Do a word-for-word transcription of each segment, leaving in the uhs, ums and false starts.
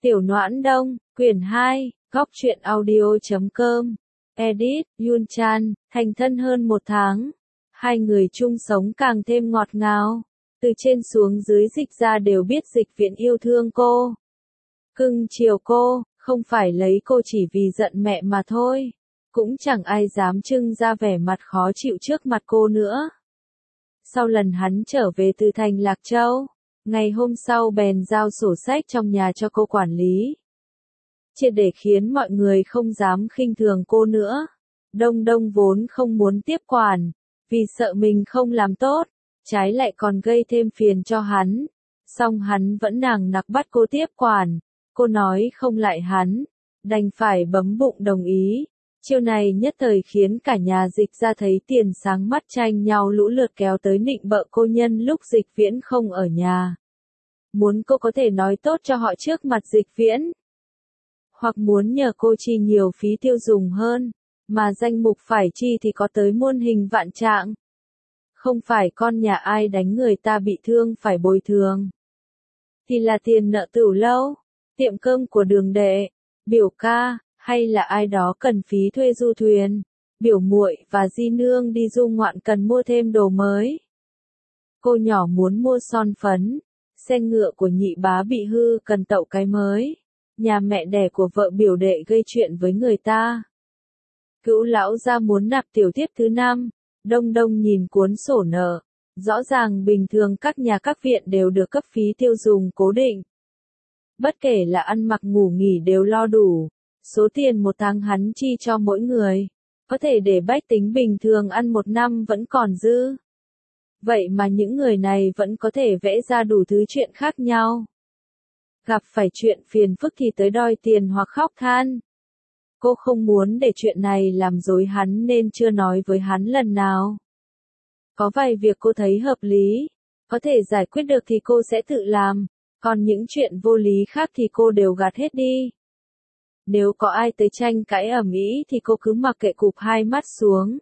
Tiểu Noãn Đông, quyển hai, góc truyện audio chấm com, edit, Yun Chan, thành thân hơn một tháng. Hai người chung sống càng thêm ngọt ngào. Từ trên xuống dưới Dịch ra đều biết Dịch Viễn yêu thương cô. Cưng chiều cô, không phải lấy cô chỉ vì giận mẹ mà thôi. Cũng chẳng ai dám trưng ra vẻ mặt khó chịu trước mặt cô nữa. Sau lần hắn trở về từ thành Lạc Châu, ngày hôm sau bèn giao sổ sách trong nhà cho cô quản lý. Triệt để khiến mọi người không dám khinh thường cô nữa. Đông Đông vốn không muốn tiếp quản, vì sợ mình không làm tốt, trái lại còn gây thêm phiền cho hắn. Song hắn vẫn nằng nặc bắt cô tiếp quản, cô nói không lại hắn, đành phải bấm bụng đồng ý. Chiêu này nhất thời khiến cả nhà Dịch ra thấy tiền sáng mắt tranh nhau lũ lượt kéo tới nịnh bợ cô nhân lúc Dịch Viễn không ở nhà. Muốn cô có thể nói tốt cho họ trước mặt Dịch Viễn. Hoặc muốn nhờ cô chi nhiều phí tiêu dùng hơn, mà danh mục phải chi thì có tới muôn hình vạn trạng. Không phải con nhà ai đánh người ta bị thương phải bồi thường. Thì là tiền nợ tửu lâu, tiệm cơm của Đường đệ, biểu ca, hay là ai đó cần phí thuê du thuyền, biểu muội và di nương đi du ngoạn cần mua thêm đồ mới. Cô nhỏ muốn mua son phấn, xe ngựa của nhị bá bị hư cần tậu cái mới. Nhà mẹ đẻ của vợ biểu đệ gây chuyện với người ta. Cữu lão gia muốn nạp tiểu thiếp thứ năm, Đông Đông nhìn cuốn sổ nợ. Rõ ràng bình thường các nhà các viện đều được cấp phí tiêu dùng cố định. Bất kể là ăn mặc ngủ nghỉ đều lo đủ. Số tiền một tháng hắn chi cho mỗi người, có thể để bách tính bình thường ăn một năm vẫn còn dư. Vậy mà những người này vẫn có thể vẽ ra đủ thứ chuyện khác nhau. Gặp phải chuyện phiền phức thì tới đòi tiền hoặc khóc than. Cô không muốn để chuyện này làm dối hắn nên chưa nói với hắn lần nào. Có vài việc cô thấy hợp lý, có thể giải quyết được thì cô sẽ tự làm, còn những chuyện vô lý khác thì cô đều gạt hết đi. Nếu có ai tới tranh cãi ầm ĩ thì cô cứ mặc kệ cụp hai mắt xuống.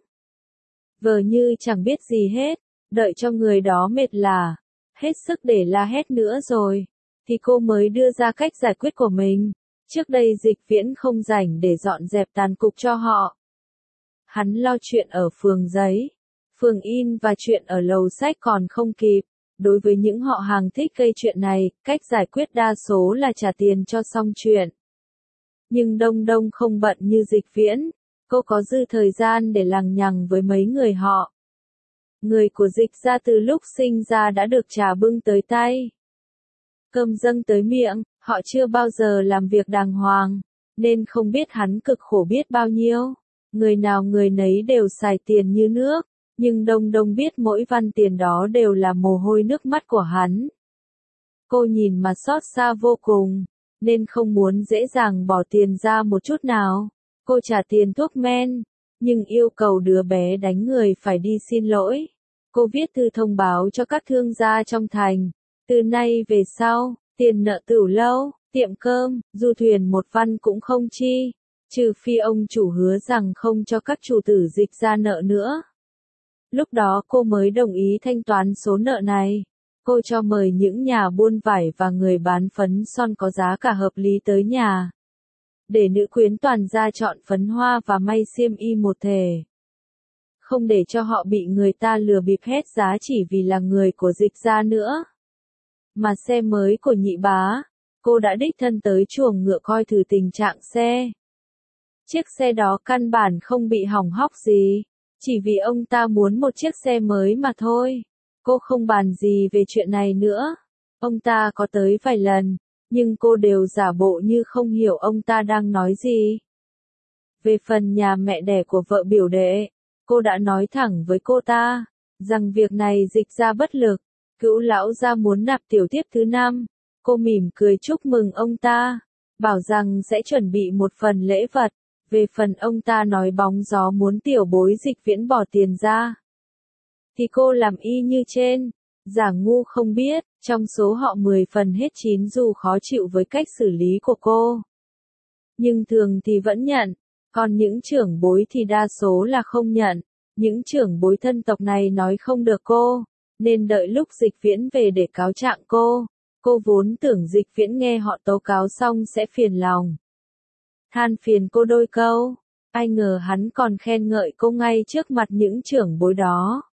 Vờ như chẳng biết gì hết, đợi cho người đó mệt là, hết sức để la hét nữa rồi, thì cô mới đưa ra cách giải quyết của mình. Trước đây Dịch Viễn không rảnh để dọn dẹp tàn cục cho họ. Hắn lo chuyện ở phường giấy, phường in và chuyện ở lầu sách còn không kịp. Đối với những họ hàng thích gây chuyện này, cách giải quyết đa số là trả tiền cho xong chuyện. Nhưng Đông Đông không bận như Dịch Viễn, cô có dư thời gian để lằng nhằng với mấy người họ. Người của Dịch ra từ lúc sinh ra đã được trà bưng tới tay. Cơm dâng tới miệng, họ chưa bao giờ làm việc đàng hoàng, nên không biết hắn cực khổ biết bao nhiêu. Người nào người nấy đều xài tiền như nước, nhưng Đông Đông biết mỗi văn tiền đó đều là mồ hôi nước mắt của hắn. Cô nhìn mà xót xa vô cùng, nên không muốn dễ dàng bỏ tiền ra một chút nào. Cô trả tiền thuốc men, nhưng yêu cầu đứa bé đánh người phải đi xin lỗi. Cô viết thư thông báo cho các thương gia trong thành. Từ nay về sau, tiền nợ tửu lâu, tiệm cơm, du thuyền một văn cũng không chi, trừ phi ông chủ hứa rằng không cho các chủ tử Dịch ra nợ nữa. Lúc đó cô mới đồng ý thanh toán số nợ này. Cô cho mời những nhà buôn vải và người bán phấn son có giá cả hợp lý tới nhà. Để nữ quyến toàn gia chọn phấn hoa và may xiêm y một thể. Không để cho họ bị người ta lừa bịp hết giá chỉ vì là người của Dịch ra nữa. Mà xe mới của nhị bá, cô đã đích thân tới chuồng ngựa coi thử tình trạng xe. Chiếc xe đó căn bản không bị hỏng hóc gì, chỉ vì ông ta muốn một chiếc xe mới mà thôi. Cô không bàn gì về chuyện này nữa. Ông ta có tới vài lần, nhưng cô đều giả bộ như không hiểu ông ta đang nói gì. Về phần nhà mẹ đẻ của vợ biểu đệ, cô đã nói thẳng với cô ta, rằng việc này Dịch ra bất lực. Cữu lão gia muốn nạp tiểu thiếp thứ năm, cô mỉm cười chúc mừng ông ta, bảo rằng sẽ chuẩn bị một phần lễ vật. Về phần ông ta nói bóng gió muốn tiểu bối Dịch Viễn bỏ tiền ra, thì cô làm y như trên, giả ngu không biết, trong số họ mười phần hết chín dù khó chịu với cách xử lý của cô. Nhưng thường thì vẫn nhận, còn những trưởng bối thì đa số là không nhận. Những trưởng bối thân tộc này nói không được cô, nên đợi lúc Dịch Viễn về để cáo trạng cô. Cô vốn tưởng Dịch Viễn nghe họ tố cáo xong sẽ phiền lòng. Than phiền cô đôi câu, ai ngờ hắn còn khen ngợi cô ngay trước mặt những trưởng bối đó.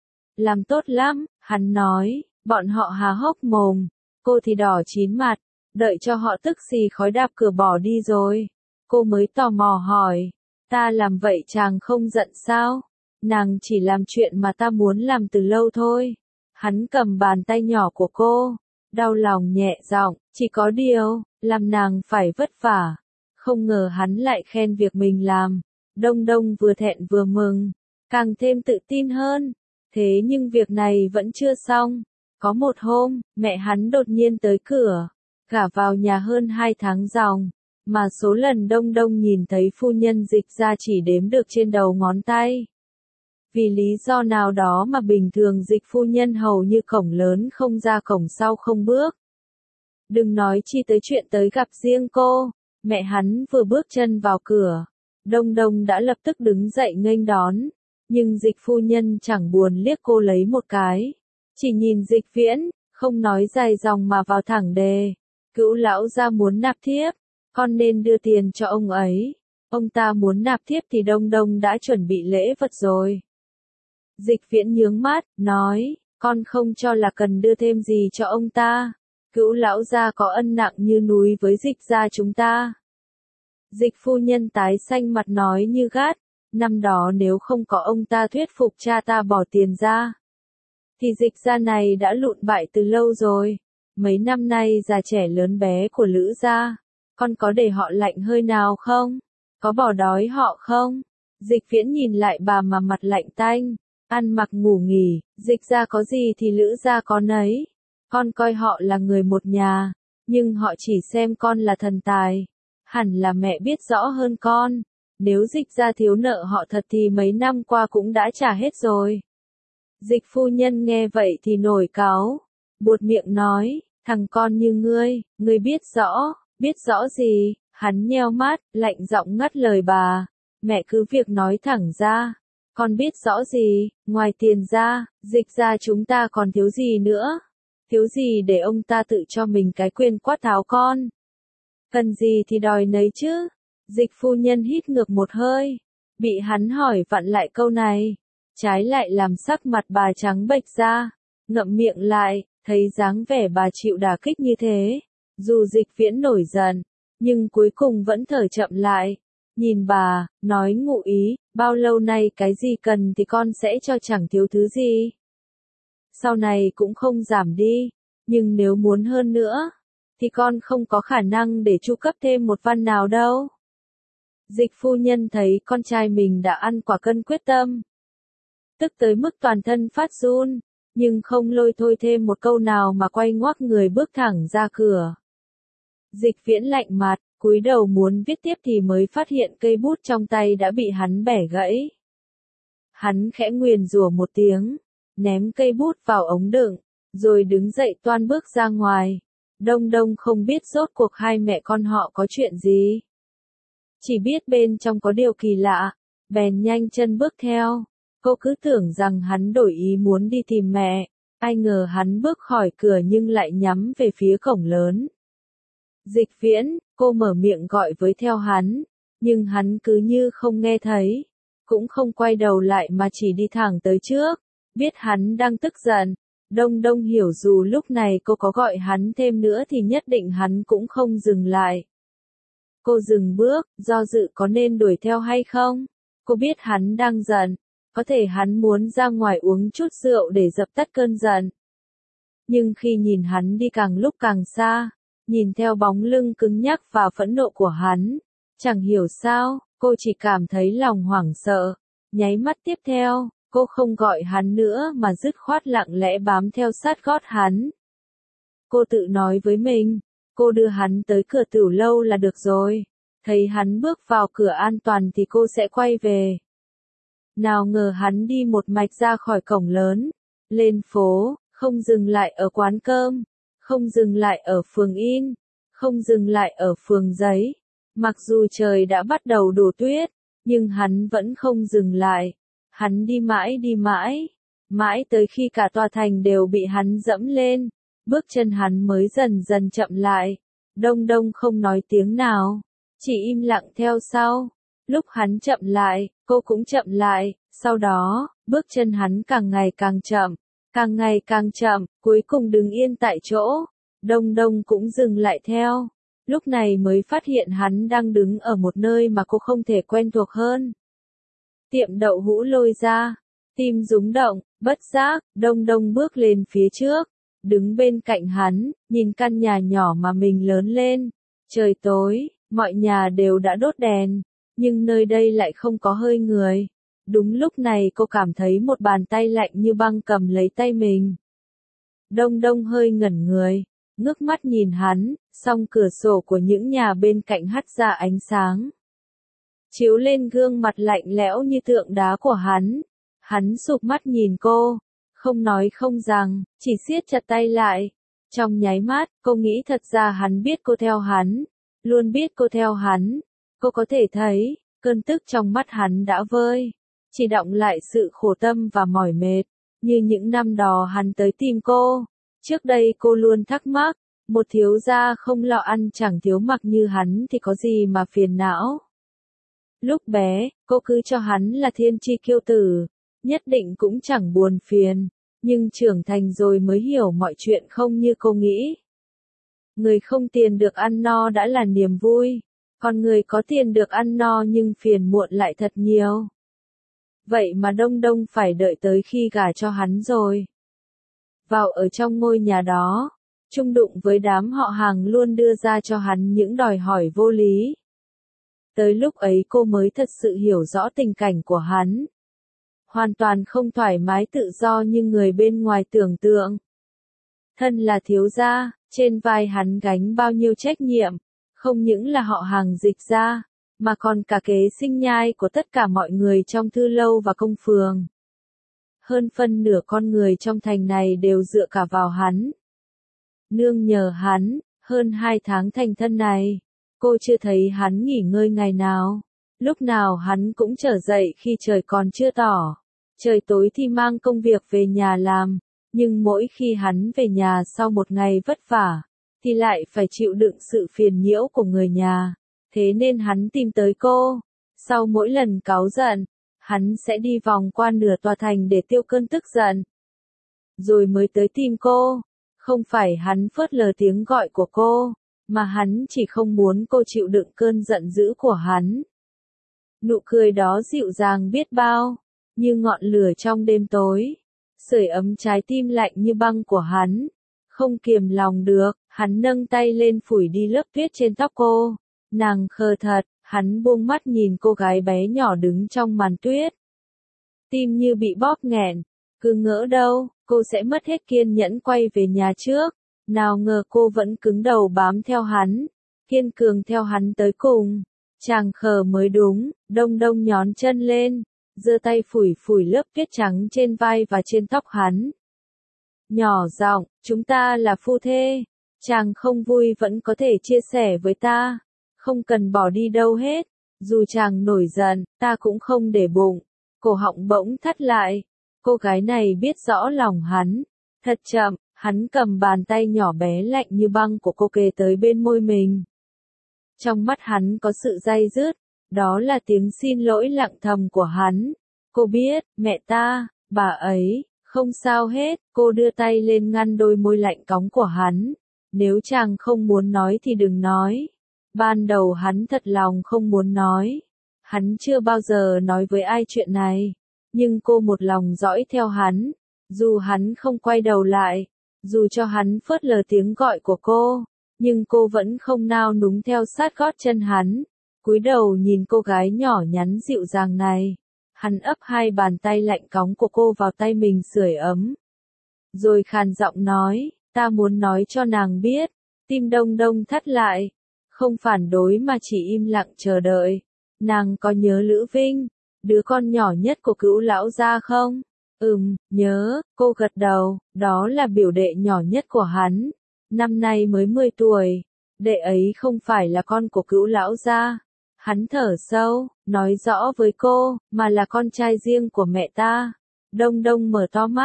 Làm tốt lắm, hắn nói, bọn họ há hốc mồm, cô thì đỏ chín mặt, đợi cho họ tức xì khói đạp cửa bỏ đi rồi. Cô mới tò mò hỏi, ta làm vậy chàng không giận sao? Nàng chỉ làm chuyện mà ta muốn làm từ lâu thôi. Hắn cầm bàn tay nhỏ của cô, đau lòng nhẹ giọng, chỉ có điều, làm nàng phải vất vả. Không ngờ hắn lại khen việc mình làm. Đông Đông vừa thẹn vừa mừng, càng thêm tự tin hơn. Thế nhưng việc này vẫn chưa xong. Có một hôm, mẹ hắn đột nhiên tới cửa, gả vào nhà hơn hai tháng ròng, mà số lần Đông Đông nhìn thấy phu nhân Dịch ra chỉ đếm được trên đầu ngón tay. Vì lý do nào đó mà bình thường Dịch phu nhân hầu như cổng lớn không ra cổng sau không bước. Đừng nói chi tới chuyện tới gặp riêng cô, mẹ hắn vừa bước chân vào cửa, Đông Đông đã lập tức đứng dậy nghênh đón, nhưng Dịch phu nhân chẳng buồn liếc cô lấy một cái, chỉ nhìn Dịch Viễn, không nói dài dòng mà vào thẳng đề. Cữu lão gia muốn nạp thiếp, con nên đưa tiền cho ông ấy. Ông ta muốn nạp thiếp thì Đông Đông đã chuẩn bị lễ vật rồi. Dịch Viễn nhướng mắt, nói, con không cho là cần đưa thêm gì cho ông ta. Cữu lão gia có ân nặng như núi với Dịch gia chúng ta. Dịch phu nhân tái xanh mặt nói như gắt, năm đó nếu không có ông ta thuyết phục cha ta bỏ tiền ra, thì Dịch gia này đã lụn bại từ lâu rồi. Mấy năm nay già trẻ lớn bé của Lữ gia, con có để họ lạnh hơi nào không? Có bỏ đói họ không? Dịch Viễn nhìn lại bà mà mặt lạnh tanh, ăn mặc ngủ nghỉ, Dịch gia có gì thì Lữ gia có nấy. Con coi họ là người một nhà, nhưng họ chỉ xem con là thần tài. Hẳn là mẹ biết rõ hơn con, nếu Dịch gia thiếu nợ họ thật thì mấy năm qua cũng đã trả hết rồi. Dịch phu nhân nghe vậy thì nổi cáu, buột miệng nói, thằng con như ngươi, ngươi biết rõ, biết rõ gì? Hắn nheo mắt, lạnh giọng ngắt lời bà, mẹ cứ việc nói thẳng ra, con biết rõ gì, ngoài tiền ra, Dịch gia chúng ta còn thiếu gì nữa? Thiếu gì để ông ta tự cho mình cái quyền quát tháo con? Cần gì thì đòi nấy chứ? Dịch phu nhân hít ngược một hơi, bị hắn hỏi vặn lại câu này, trái lại làm sắc mặt bà trắng bệch ra, ngậm miệng lại, thấy dáng vẻ bà chịu đả kích như thế, dù Dịch Viễn nổi giận, nhưng cuối cùng vẫn thở chậm lại, nhìn bà, nói ngụ ý, bao lâu nay cái gì cần thì con sẽ cho chẳng thiếu thứ gì. Sau này cũng không giảm đi, nhưng nếu muốn hơn nữa, thì con không có khả năng để chu cấp thêm một văn nào đâu. Dịch phu nhân thấy con trai mình đã ăn quả cân quyết tâm, tức tới mức toàn thân phát run, nhưng không lôi thôi thêm một câu nào mà quay ngoắc người bước thẳng ra cửa. Dịch Viễn lạnh mặt, cúi đầu muốn viết tiếp thì mới phát hiện cây bút trong tay đã bị hắn bẻ gãy. Hắn khẽ nguyền rủa một tiếng, ném cây bút vào ống đựng, rồi đứng dậy toan bước ra ngoài. Đông Đông không biết rốt cuộc hai mẹ con họ có chuyện gì. Chỉ biết bên trong có điều kỳ lạ, bèn nhanh chân bước theo. Cô cứ tưởng rằng hắn đổi ý muốn đi tìm mẹ, ai ngờ hắn bước khỏi cửa nhưng lại nhắm về phía cổng lớn. Dịch Viễn, cô mở miệng gọi với theo hắn, nhưng hắn cứ như không nghe thấy, cũng không quay đầu lại mà chỉ đi thẳng tới trước, biết hắn đang tức giận. Đông Đông hiểu dù lúc này cô có gọi hắn thêm nữa thì nhất định hắn cũng không dừng lại. Cô dừng bước, do dự có nên đuổi theo hay không? Cô biết hắn đang giận, có thể hắn muốn ra ngoài uống chút rượu để dập tắt cơn giận. Nhưng khi nhìn hắn đi càng lúc càng xa, nhìn theo bóng lưng cứng nhắc và phẫn nộ của hắn, chẳng hiểu sao, cô chỉ cảm thấy lòng hoảng sợ. Nháy mắt tiếp theo, cô không gọi hắn nữa mà dứt khoát lặng lẽ bám theo sát gót hắn. Cô tự nói với mình, cô đưa hắn tới cửa tửu lâu là được rồi, thấy hắn bước vào cửa an toàn thì cô sẽ quay về. Nào ngờ hắn đi một mạch ra khỏi cổng lớn, lên phố, không dừng lại ở quán cơm, không dừng lại ở phường In, không dừng lại ở phường Giấy. Mặc dù trời đã bắt đầu đổ tuyết, nhưng hắn vẫn không dừng lại. Hắn đi mãi đi mãi, mãi tới khi cả tòa thành đều bị hắn dẫm lên. bước chân hắn mới dần dần chậm lại. Đông Đông không nói tiếng nào, chỉ im lặng theo sau. Lúc hắn chậm lại, cô cũng chậm lại, sau đó, bước chân hắn càng ngày càng chậm, càng ngày càng chậm, cuối cùng đứng yên tại chỗ. Đông Đông cũng dừng lại theo. Lúc này mới phát hiện hắn đang đứng ở một nơi mà cô không thể quen thuộc hơn. Tiệm đậu hũ lôi ra, tim rúng động, bất giác, Đông Đông bước lên phía trước, đứng bên cạnh hắn, nhìn căn nhà nhỏ mà mình lớn lên. Trời tối, mọi nhà đều đã đốt đèn, nhưng nơi đây lại không có hơi người. Đúng lúc này cô cảm thấy một bàn tay lạnh như băng cầm lấy tay mình. Đông Đông hơi ngẩn người, ngước mắt nhìn hắn, song cửa sổ của những nhà bên cạnh hắt ra ánh sáng, chiếu lên gương mặt lạnh lẽo như tượng đá của hắn. Hắn sụp mắt nhìn cô, không nói không rằng, chỉ siết chặt tay lại. Trong nháy mắt, cô nghĩ thật ra hắn biết cô theo hắn, luôn biết cô theo hắn. Cô có thể thấy, cơn tức trong mắt hắn đã vơi, chỉ đọng lại sự khổ tâm và mỏi mệt, như những năm đó hắn tới tìm cô. Trước đây cô luôn thắc mắc, một thiếu gia không lo ăn chẳng thiếu mặc như hắn thì có gì mà phiền não. Lúc bé, cô cứ cho hắn là thiên chi kiêu tử, nhất định cũng chẳng buồn phiền, nhưng trưởng thành rồi mới hiểu mọi chuyện không như cô nghĩ. Người không tiền được ăn no đã là niềm vui, còn người có tiền được ăn no nhưng phiền muộn lại thật nhiều. Vậy mà Đông Đông phải đợi tới khi gả cho hắn rồi. Vào ở trong ngôi nhà đó, chung đụng với đám họ hàng luôn đưa ra cho hắn những đòi hỏi vô lý. Tới lúc ấy cô mới thật sự hiểu rõ tình cảnh của hắn. Hoàn toàn không thoải mái tự do như người bên ngoài tưởng tượng. Thân là thiếu gia, trên vai hắn gánh bao nhiêu trách nhiệm, không những là họ hàng dịch gia, mà còn cả kế sinh nhai của tất cả mọi người trong thư lâu và công phường. Hơn phân nửa con người trong thành này đều dựa cả vào hắn. Nương nhờ hắn, hơn hai tháng thành thân này, cô chưa thấy hắn nghỉ ngơi ngày nào. Lúc nào hắn cũng trở dậy khi trời còn chưa tỏ. Trời tối thì mang công việc về nhà làm, nhưng mỗi khi hắn về nhà sau một ngày vất vả, thì lại phải chịu đựng sự phiền nhiễu của người nhà. Thế nên hắn tìm tới cô. Sau mỗi lần cáu giận, hắn sẽ đi vòng qua nửa tòa thành để tiêu cơn tức giận, rồi mới tới tìm cô. Không phải hắn phớt lờ tiếng gọi của cô, mà hắn chỉ không muốn cô chịu đựng cơn giận dữ của hắn. Nụ cười đó dịu dàng biết bao, như ngọn lửa trong đêm tối, sưởi ấm trái tim lạnh như băng của hắn. Không kiềm lòng được, hắn nâng tay lên phủi đi lớp tuyết trên tóc cô. Nàng khờ thật, hắn buông mắt nhìn cô gái bé nhỏ đứng trong màn tuyết. Tim như bị bóp nghẹn, cứ ngỡ đâu, cô sẽ mất hết kiên nhẫn quay về nhà trước. Nào ngờ cô vẫn cứng đầu bám theo hắn, kiên cường theo hắn tới cùng. Chàng khờ mới đúng. Đông Đông nhón chân lên, giơ tay phủi phủi lớp tuyết trắng trên vai và trên tóc hắn. Nhỏ giọng, chúng ta là phu thê, chàng không vui vẫn có thể chia sẻ với ta, không cần bỏ đi đâu hết. Dù chàng nổi giận, ta cũng không để bụng. Cổ họng bỗng thắt lại, cô gái này biết rõ lòng hắn. Thật chậm, hắn cầm bàn tay nhỏ bé lạnh như băng của cô kề tới bên môi mình. Trong mắt hắn có sự day dứt, đó là tiếng xin lỗi lặng thầm của hắn. Cô biết, mẹ ta, bà ấy, không sao hết. Cô đưa tay lên ngăn đôi môi lạnh cóng của hắn. Nếu chàng không muốn nói thì đừng nói. Ban đầu hắn thật lòng không muốn nói. Hắn chưa bao giờ nói với ai chuyện này. Nhưng cô một lòng dõi theo hắn. Dù hắn không quay đầu lại, dù cho hắn phớt lờ tiếng gọi của cô, nhưng cô vẫn không nao núng theo sát gót chân hắn. Cúi đầu nhìn cô gái nhỏ nhắn dịu dàng này. Hắn ấp hai bàn tay lạnh cóng của cô vào tay mình sưởi ấm. Rồi khàn giọng nói, ta muốn nói cho nàng biết. Tim Đông Đông thắt lại, không phản đối mà chỉ im lặng chờ đợi. Nàng có nhớ Lữ Vinh, đứa con nhỏ nhất của Cữu lão gia không? Ừm, nhớ. Cô gật đầu. Đó là biểu đệ nhỏ nhất của hắn, năm nay mới mười tuổi. Đệ ấy không phải là con của Cữu lão gia. Hắn thở sâu, nói rõ với cô, mà là con trai riêng của mẹ ta. Đông Đông mở to mắt,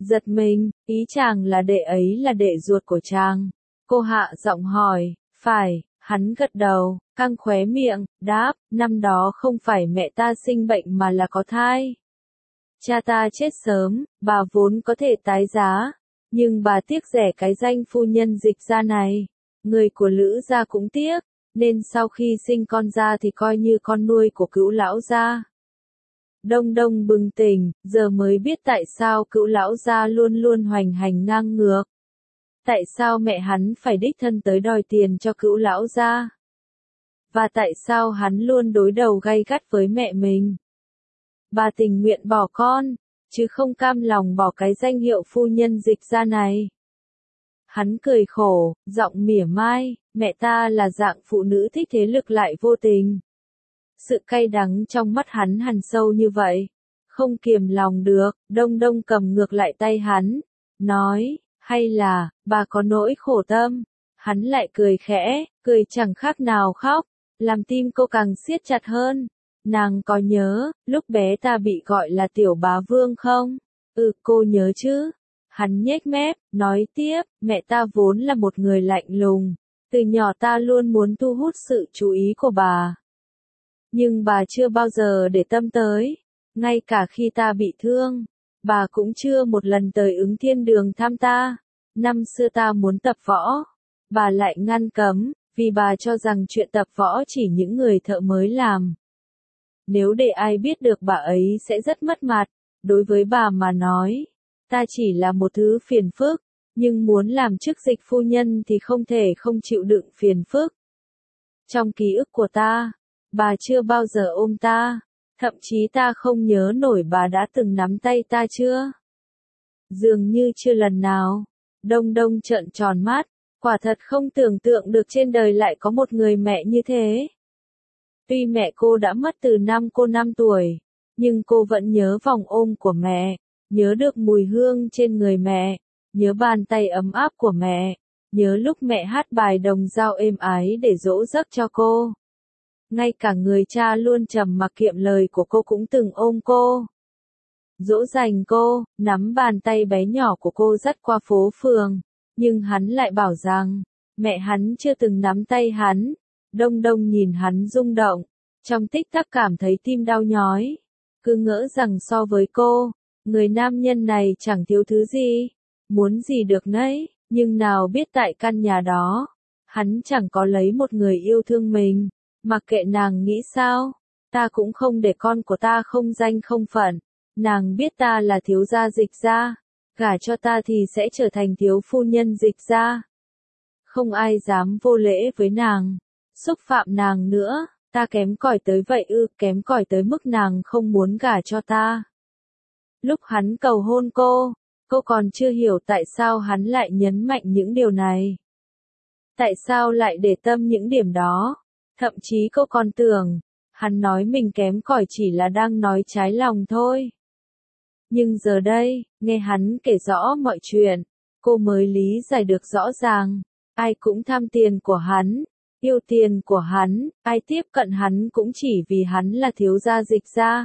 Giật mình, ý chàng là đệ ấy là đệ ruột của chàng. Cô hạ giọng hỏi, phải, hắn gật đầu, căng khóe miệng, đáp, năm đó không phải mẹ ta sinh bệnh mà là có thai. Cha ta chết sớm, bà vốn có thể tái giá, nhưng bà tiếc rẻ cái danh phu nhân Dịch gia này. Người của Lữ gia cũng tiếc, nên sau khi sinh con ra thì coi như con nuôi của Cữu lão gia. Đông Đông bừng tỉnh, giờ mới biết tại sao Cữu lão gia luôn luôn hoành hành ngang ngược. Tại sao mẹ hắn phải đích thân tới đòi tiền cho Cữu lão gia? Và tại sao hắn luôn đối đầu gay gắt với mẹ mình? Bà tình nguyện bỏ con, chứ không cam lòng bỏ cái danh hiệu phu nhân Dịch gia này. Hắn cười khổ, giọng mỉa mai, mẹ ta là dạng phụ nữ thích thế lực lại vô tình. Sự cay đắng trong mắt hắn hằn sâu như vậy. Không kiềm lòng được, Đông Đông cầm ngược lại tay hắn, nói, hay là, bà có nỗi khổ tâm. Hắn lại cười khẽ, cười chẳng khác nào khóc, làm tim cô càng siết chặt hơn. Nàng có nhớ, lúc bé ta bị gọi là tiểu bá vương không? Ừ, cô nhớ chứ. Hắn nhếch mép, nói tiếp, mẹ ta vốn là một người lạnh lùng. Từ nhỏ ta luôn muốn thu hút sự chú ý của bà. Nhưng bà chưa bao giờ để tâm tới. Ngay cả khi ta bị thương, bà cũng chưa một lần tới Ứng Thiên Đường thăm ta. Năm xưa ta muốn tập võ, bà lại ngăn cấm, vì bà cho rằng chuyện tập võ chỉ những người thợ mới làm. Nếu để ai biết được bà ấy sẽ rất mất mặt. Đối với bà mà nói, ta chỉ là một thứ phiền phức, nhưng muốn làm chức dịch phu nhân thì không thể không chịu đựng phiền phức. Trong ký ức của ta, bà chưa bao giờ ôm ta, thậm chí ta không nhớ nổi bà đã từng nắm tay ta chưa. Dường như chưa lần nào. Đông Đông trợn tròn mắt, quả thật không tưởng tượng được trên đời lại có một người mẹ như thế. Tuy mẹ cô đã mất từ năm cô năm tuổi, nhưng cô vẫn nhớ vòng ôm của mẹ, nhớ được mùi hương trên người mẹ, nhớ bàn tay ấm áp của mẹ, nhớ lúc mẹ hát bài đồng dao êm ái để dỗ giấc cho cô. Ngay cả người cha luôn trầm mặc kiệm lời của cô cũng từng ôm cô, dỗ dành cô, nắm bàn tay bé nhỏ của cô dắt qua phố phường, nhưng hắn lại bảo rằng, mẹ hắn chưa từng nắm tay hắn. Đông Đông nhìn hắn rung động, trong tích tắc cảm thấy tim đau nhói, cứ ngỡ rằng so với cô, người nam nhân này chẳng thiếu thứ gì, muốn gì được nấy, nhưng nào biết tại căn nhà đó, hắn chẳng có lấy một người yêu thương mình, mặc kệ nàng nghĩ sao, ta cũng không để con của ta không danh không phận, nàng biết ta là thiếu gia Dịch gia, gả cho ta thì sẽ trở thành thiếu phu nhân Dịch gia. Không ai dám vô lễ với nàng, xúc phạm nàng nữa, ta kém cỏi tới vậy ư, kém cỏi tới mức nàng không muốn gả cho ta. Lúc hắn cầu hôn cô, cô còn chưa hiểu tại sao hắn lại nhấn mạnh những điều này. Tại sao lại để tâm những điểm đó, thậm chí cô còn tưởng, hắn nói mình kém cỏi chỉ là đang nói trái lòng thôi. Nhưng giờ đây, nghe hắn kể rõ mọi chuyện, cô mới lý giải được rõ ràng, ai cũng tham tiền của hắn, yêu tiền của hắn, ai tiếp cận hắn cũng chỉ vì hắn là thiếu gia Dịch gia.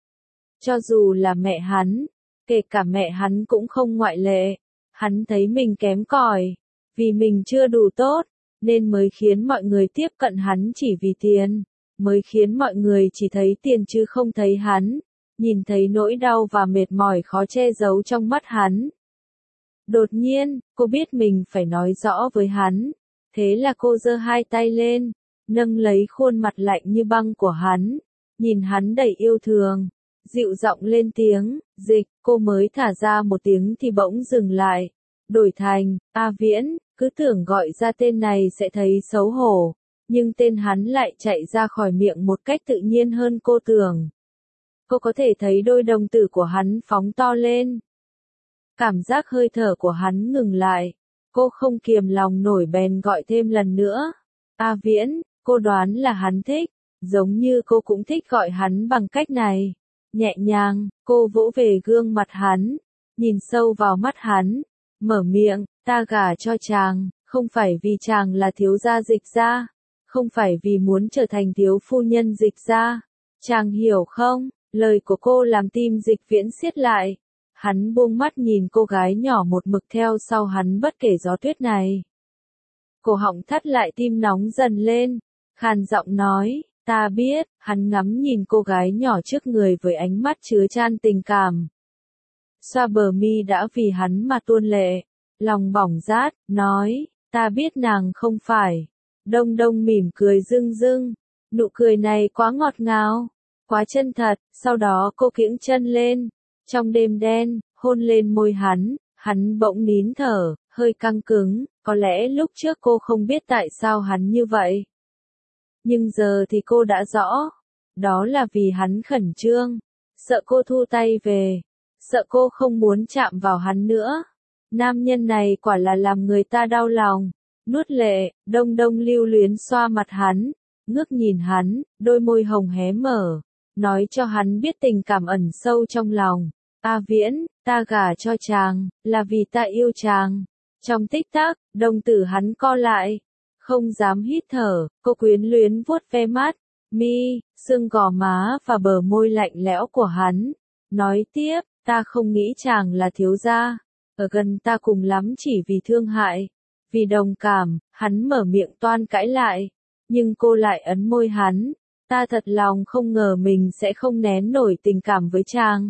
Cho dù là mẹ hắn, kể cả mẹ hắn cũng không ngoại lệ, hắn thấy mình kém cỏi, vì mình chưa đủ tốt, nên mới khiến mọi người tiếp cận hắn chỉ vì tiền, mới khiến mọi người chỉ thấy tiền chứ không thấy hắn, nhìn thấy nỗi đau và mệt mỏi khó che giấu trong mắt hắn. Đột nhiên, cô biết mình phải nói rõ với hắn, thế là cô giơ hai tay lên, nâng lấy khuôn mặt lạnh như băng của hắn, nhìn hắn đầy yêu thương, dịu giọng lên tiếng, Dịch, cô mới thả ra một tiếng thì bỗng dừng lại, đổi thành, A Viễn, cứ tưởng gọi ra tên này sẽ thấy xấu hổ, nhưng tên hắn lại chạy ra khỏi miệng một cách tự nhiên hơn cô tưởng. Cô có thể thấy đôi đồng tử của hắn phóng to lên. Cảm giác hơi thở của hắn ngừng lại, cô không kiềm lòng nổi bèn gọi thêm lần nữa. A Viễn, cô đoán là hắn thích, giống như cô cũng thích gọi hắn bằng cách này. Nhẹ nhàng, cô vỗ về gương mặt hắn, nhìn sâu vào mắt hắn, mở miệng, ta gả cho chàng, không phải vì chàng là thiếu gia Dịch gia, không phải vì muốn trở thành thiếu phu nhân Dịch gia. Chàng hiểu không? Lời của cô làm tim Dịch Viễn siết lại. Hắn buông mắt nhìn cô gái nhỏ một mực theo sau hắn bất kể gió tuyết này. Cổ họng thắt lại, tim nóng dần lên, khàn giọng nói, ta biết. Hắn ngắm nhìn cô gái nhỏ trước người với ánh mắt chứa chan tình cảm. Xoa bờ mi đã vì hắn mà tuôn lệ, lòng bỏng rát, nói, ta biết nàng không phải. Đông Đông mỉm cười rưng rưng, nụ cười này quá ngọt ngào, quá chân thật. Sau đó cô kiễng chân lên, trong đêm đen, hôn lên môi hắn. Hắn bỗng nín thở, hơi căng cứng, có lẽ lúc trước cô không biết tại sao hắn như vậy. Nhưng giờ thì cô đã rõ, đó là vì hắn khẩn trương, sợ cô thu tay về, sợ cô không muốn chạm vào hắn nữa. Nam nhân này quả là làm người ta đau lòng. Nuốt lệ, Đông Đông lưu luyến xoa mặt hắn, ngước nhìn hắn, đôi môi hồng hé mở, nói cho hắn biết tình cảm ẩn sâu trong lòng. A Viễn, ta gả cho chàng, là vì ta yêu chàng. Trong tích tắc, đồng tử hắn co lại, không dám hít thở. Cô quyến luyến vuốt ve mắt, mi, xương gò má và bờ môi lạnh lẽo của hắn. Nói tiếp, ta không nghĩ chàng là thiếu gia, ở gần ta cùng lắm chỉ vì thương hại, vì đồng cảm. Hắn mở miệng toan cãi lại, nhưng cô lại ấn môi hắn. Ta thật lòng không ngờ mình sẽ không nén nổi tình cảm với chàng.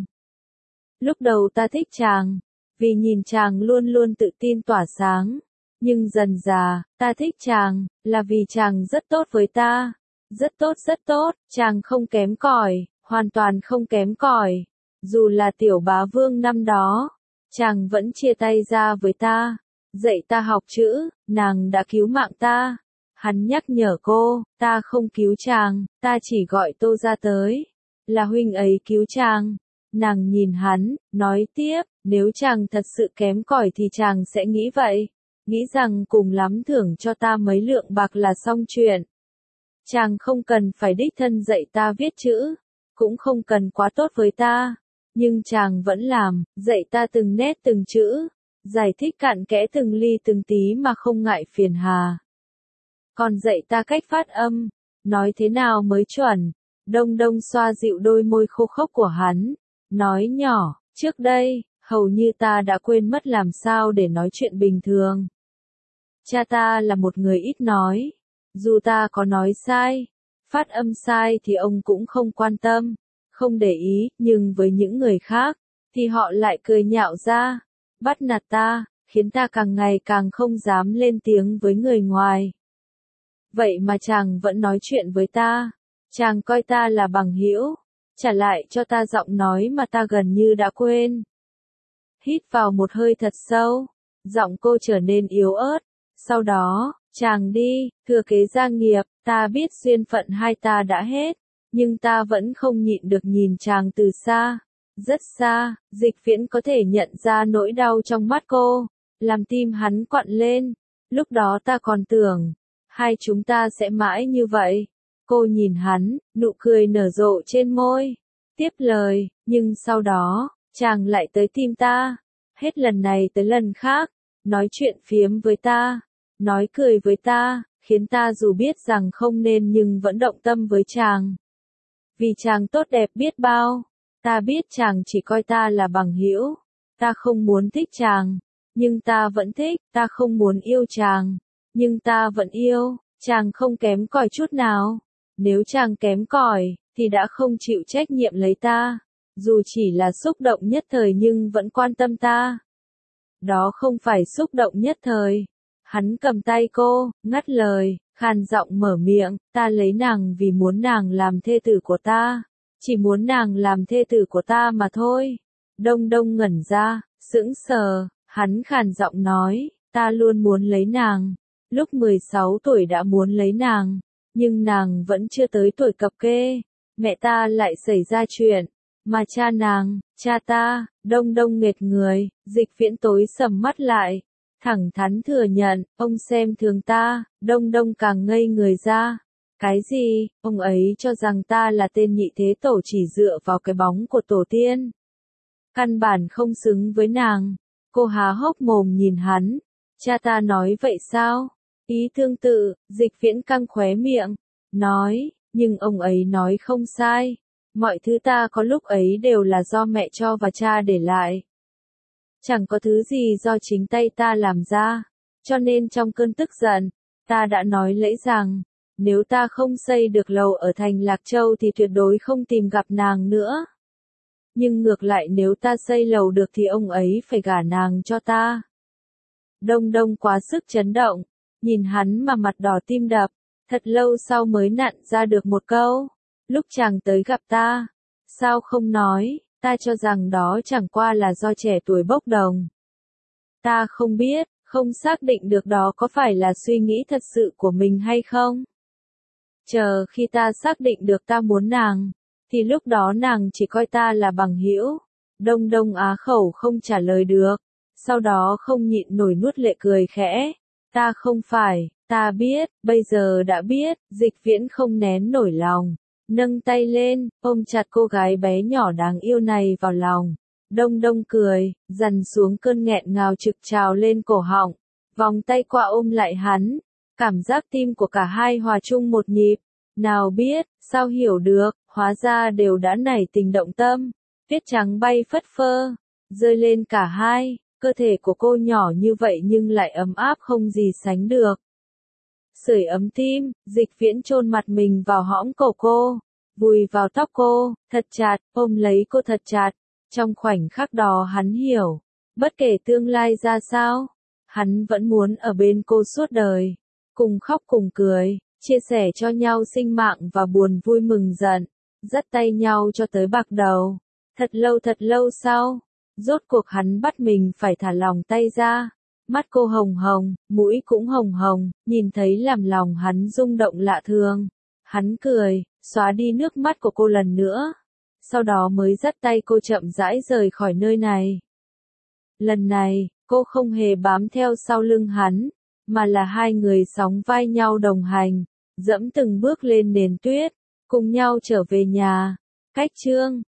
Lúc đầu ta thích chàng, vì nhìn chàng luôn luôn tự tin tỏa sáng. Nhưng dần dà, ta thích chàng, là vì chàng rất tốt với ta. Rất tốt rất tốt, chàng không kém cỏi, hoàn toàn không kém cỏi. Dù là tiểu bá vương năm đó, chàng vẫn chia tay ra với ta, dạy ta học chữ, nàng đã cứu mạng ta. Hắn nhắc nhở cô, ta không cứu chàng, ta chỉ gọi Tô ra tới. Là huynh ấy cứu chàng. Nàng nhìn hắn, nói tiếp, nếu chàng thật sự kém cỏi thì chàng sẽ nghĩ vậy. Nghĩ rằng cùng lắm thưởng cho ta mấy lượng bạc là xong chuyện. Chàng không cần phải đích thân dạy ta viết chữ, cũng không cần quá tốt với ta. Nhưng chàng vẫn làm, dạy ta từng nét từng chữ, giải thích cặn kẽ từng ly từng tí mà không ngại phiền hà. Còn dạy ta cách phát âm, nói thế nào mới chuẩn. Đông Đông xoa dịu đôi môi khô khốc của hắn, nói nhỏ, trước đây, hầu như ta đã quên mất làm sao để nói chuyện bình thường. Cha ta là một người ít nói, dù ta có nói sai, phát âm sai thì ông cũng không quan tâm, không để ý, nhưng với những người khác, thì họ lại cười nhạo ra, bắt nạt ta, khiến ta càng ngày càng không dám lên tiếng với người ngoài. Vậy mà chàng vẫn nói chuyện với ta, chàng coi ta là bằng hữu, trả lại cho ta giọng nói mà ta gần như đã quên. Hít vào một hơi thật sâu, giọng cô trở nên yếu ớt, sau đó, chàng đi, thừa kế gia nghiệp, ta biết duyên phận hai ta đã hết, nhưng ta vẫn không nhịn được nhìn chàng từ xa, rất xa. Dịch Viễn có thể nhận ra nỗi đau trong mắt cô, làm tim hắn quặn lên. Lúc đó ta còn tưởng, hai chúng ta sẽ mãi như vậy. Cô nhìn hắn, nụ cười nở rộ trên môi, tiếp lời, nhưng sau đó, chàng lại tới tim ta, hết lần này tới lần khác, nói chuyện phiếm với ta, nói cười với ta, khiến ta dù biết rằng không nên nhưng vẫn động tâm với chàng. Vì chàng tốt đẹp biết bao, ta biết chàng chỉ coi ta là bằng hữu, ta không muốn thích chàng, nhưng ta vẫn thích, ta không muốn yêu chàng, nhưng ta vẫn yêu, chàng không kém cỏi chút nào. Nếu chàng kém cỏi, thì đã không chịu trách nhiệm lấy ta, dù chỉ là xúc động nhất thời nhưng vẫn quan tâm ta. Đó không phải xúc động nhất thời. Hắn cầm tay cô, ngắt lời, khàn giọng mở miệng, ta lấy nàng vì muốn nàng làm thê tử của ta, chỉ muốn nàng làm thê tử của ta mà thôi. Đông Đông ngẩn ra, sững sờ, hắn khàn giọng nói, ta luôn muốn lấy nàng, lúc mười sáu tuổi đã muốn lấy nàng, nhưng nàng vẫn chưa tới tuổi cập kê, mẹ ta lại xảy ra chuyện, mà cha nàng, cha ta. Đông Đông nghệt người, Dịch Viễn tối sầm mắt lại, thẳng thắn thừa nhận, ông xem thường ta. Đông Đông càng ngây người ra. Cái gì, ông ấy cho rằng ta là tên nhị thế tổ chỉ dựa vào cái bóng của tổ tiên. Căn bản không xứng với nàng. Cô há hốc mồm nhìn hắn. Cha ta nói vậy sao? Ý tương tự, Dịch Viễn căng khóe miệng, nói, nhưng ông ấy nói không sai. Mọi thứ ta có lúc ấy đều là do mẹ cho và cha để lại. chẳng có thứ gì do chính tay ta làm ra. Cho nên trong cơn tức giận, ta đã nói lẫy rằng, nếu ta không xây được lầu ở thành Lạc Châu thì tuyệt đối không tìm gặp nàng nữa. Nhưng ngược lại nếu ta xây lầu được thì ông ấy phải gả nàng cho ta. Đông Đông quá sức chấn động, nhìn hắn mà mặt đỏ tim đập, thật lâu sau mới nặn ra được một câu. Lúc chàng tới gặp ta, sao không nói, ta cho rằng đó chẳng qua là do trẻ tuổi bốc đồng. Ta không biết, không xác định được đó có phải là suy nghĩ thật sự của mình hay không. Chờ khi ta xác định được ta muốn nàng, thì lúc đó nàng chỉ coi ta là bằng hữu. Đông Đông á khẩu không trả lời được, sau đó không nhịn nổi nuốt lệ cười khẽ. Ta không phải, ta biết, bây giờ đã biết, Dịch Viễn không nén nổi lòng. Nâng tay lên, ôm chặt cô gái bé nhỏ đáng yêu này vào lòng. Đông Đông cười, dằn xuống cơn nghẹn ngào trực trào lên cổ họng. Vòng tay qua ôm lại hắn. Cảm giác tim của cả hai hòa chung một nhịp. Nào biết, sao hiểu được, hóa ra đều đã nảy tình động tâm. Tuyết trắng bay phất phơ, rơi lên cả hai. Cơ thể của cô nhỏ như vậy nhưng lại ấm áp không gì sánh được. Sưởi ấm tim, Dịch Viễn chôn mặt mình vào hõm cổ cô, vùi vào tóc cô, thật chặt, ôm lấy cô thật chặt. Trong khoảnh khắc đó hắn hiểu, bất kể tương lai ra sao, hắn vẫn muốn ở bên cô suốt đời, cùng khóc cùng cười, chia sẻ cho nhau sinh mạng và buồn vui mừng giận, dắt tay nhau cho tới bạc đầu. Thật lâu thật lâu sau, rốt cuộc hắn bắt mình phải thả lòng tay ra. Mắt cô hồng hồng, mũi cũng hồng hồng, nhìn thấy làm lòng hắn rung động lạ thường. Hắn cười, xóa đi nước mắt của cô lần nữa. Sau đó mới dắt tay cô chậm rãi rời khỏi nơi này. Lần này, cô không hề bám theo sau lưng hắn, mà là hai người sóng vai nhau đồng hành, dẫm từng bước lên nền tuyết, cùng nhau trở về nhà. Cách chương